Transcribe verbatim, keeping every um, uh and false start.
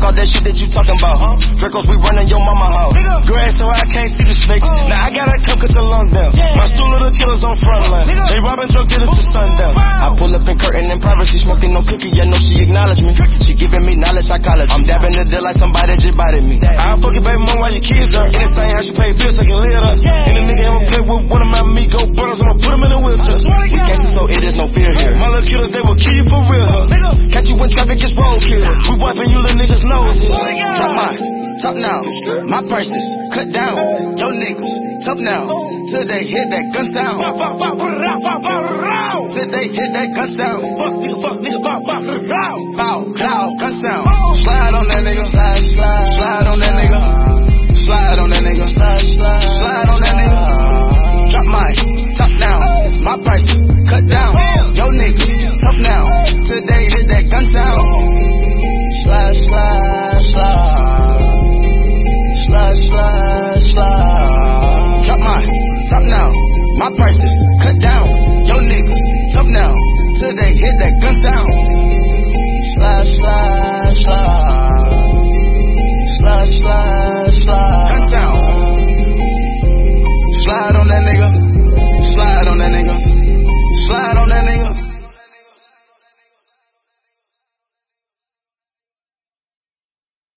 Fuck all that shit that you talking about. Huh? Dracos, we running your mama house. Grass so I can't see the snakes. Oh. Now I gotta come cut your lung down. Yeah. My stool of the killers on front line. Nigga. They robbing drug dealers to sundown. Wow. I pull up in curtain in privacy, smoking no cookie. Yeah, no, she acknowledge me. She giving me knowledge psychology. I'm dabbing the deal like somebody just bought me. I'll fuck your baby mom while your kids there. In the same house, you pay bills so I can live up. Yeah. And the nigga ever play with one of my Migo brothers, I'ma put him in a wheelchair. We gangsta, so it is no fear here. My little killers, they will kill you for real. Huh? Catch you when traffic gets roadkill. We wiping you little niggas' noses. Drop mine, top now. My prices, cut down. Yo niggas, tough now. Till they hit that gun sound. Till they hit that gun sound.